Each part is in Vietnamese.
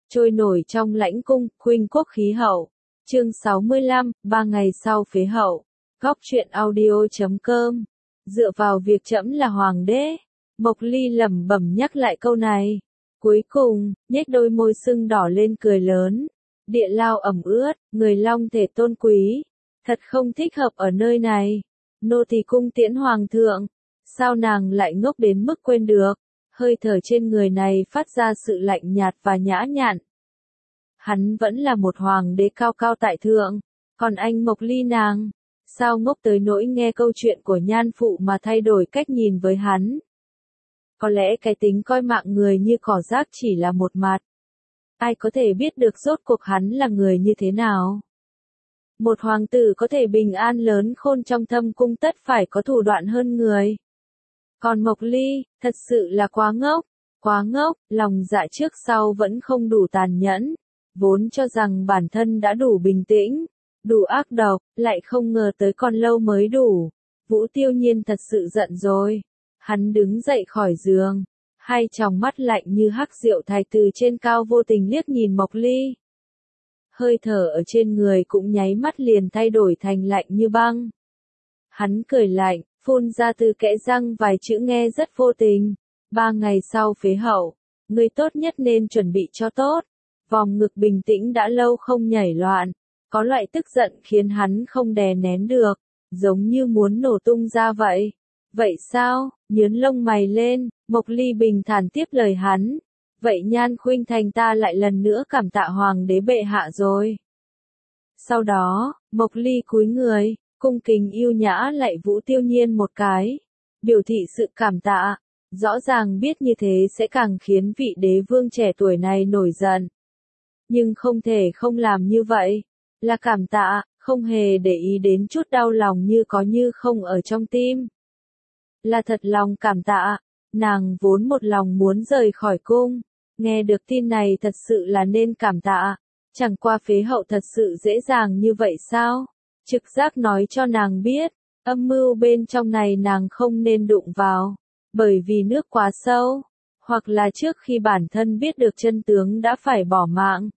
trôi nổi trong lãnh cung, khuynh quốc khí hậu. Chương 65, 3 ngày sau phế hậu. Góc truyện audio.com. Dựa vào việc trẫm là hoàng đế, Mộc Ly lẩm bẩm nhắc lại câu này. Cuối cùng, nhếch đôi môi sưng đỏ lên cười lớn. Địa lao ẩm ướt, người long thể tôn quý. Thật không thích hợp ở nơi này. Nô tỳ cung tiễn hoàng thượng. Sao nàng lại ngốc đến mức quên được? Hơi thở trên người này phát ra sự lạnh nhạt và nhã nhặn. Hắn vẫn là một hoàng đế cao cao tại thượng. Còn anh Mộc Ly nàng, sao ngốc tới nỗi nghe câu chuyện của nhan phụ mà thay đổi cách nhìn với hắn? Có lẽ cái tính coi mạng người như cỏ rác chỉ là một mặt. Ai có thể biết được rốt cuộc hắn là người như thế nào? Một hoàng tử có thể bình an lớn khôn trong thâm cung tất phải có thủ đoạn hơn người. Còn Mộc Ly, thật sự là quá ngốc, lòng dạ trước sau vẫn không đủ tàn nhẫn. Vốn cho rằng bản thân đã đủ bình tĩnh, đủ ác độc, lại không ngờ tới còn lâu mới đủ. Vũ Tiêu Nhiên thật sự giận rồi. Hắn đứng dậy khỏi giường, hai tròng mắt lạnh như hắc rượu thạch từ trên cao vô tình liếc nhìn Mộc Ly. Hơi thở ở trên người cũng nháy mắt liền thay đổi thành lạnh như băng. Hắn cười lạnh, phun ra từ kẽ răng vài chữ nghe rất vô tình. 3 ngày sau phế hậu, người tốt nhất nên chuẩn bị cho tốt. Vòng ngực bình tĩnh đã lâu không nhảy loạn, có loại tức giận khiến hắn không đè nén được, giống như muốn nổ tung ra vậy. Vậy sao? Nhớn lông mày lên, Mộc Ly bình thản tiếp lời hắn. Vậy Nhan Khuynh Thành ta lại lần nữa cảm tạ hoàng đế bệ hạ rồi. Sau đó, Mộc Ly cúi người, cung kính yêu nhã lạy Vũ Tiêu Nhiên một cái, biểu thị sự cảm tạ. Rõ ràng biết như thế sẽ càng khiến vị đế vương trẻ tuổi này nổi giận. Nhưng không thể không làm như vậy. Là cảm tạ, không hề để ý đến chút đau lòng như có như không ở trong tim. Là thật lòng cảm tạ, nàng vốn một lòng muốn rời khỏi cung. Nghe được tin này thật sự là nên cảm tạ. Chẳng qua phế hậu thật sự dễ dàng như vậy sao? Trực giác nói cho nàng biết, âm mưu bên trong này nàng không nên đụng vào. Bởi vì nước quá sâu, hoặc là trước khi bản thân biết được chân tướng đã phải bỏ mạng.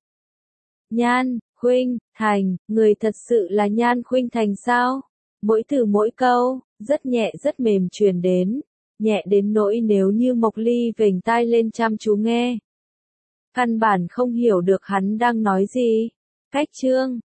Nhan Khuynh Thành, người thật sự là Nhan Khuynh Thành sao? Mỗi từ mỗi câu, rất nhẹ rất mềm truyền đến, nhẹ đến nỗi nếu như Mộc Ly vểnh tai lên chăm chú nghe. Căn bản không hiểu được hắn đang nói gì. Cách chương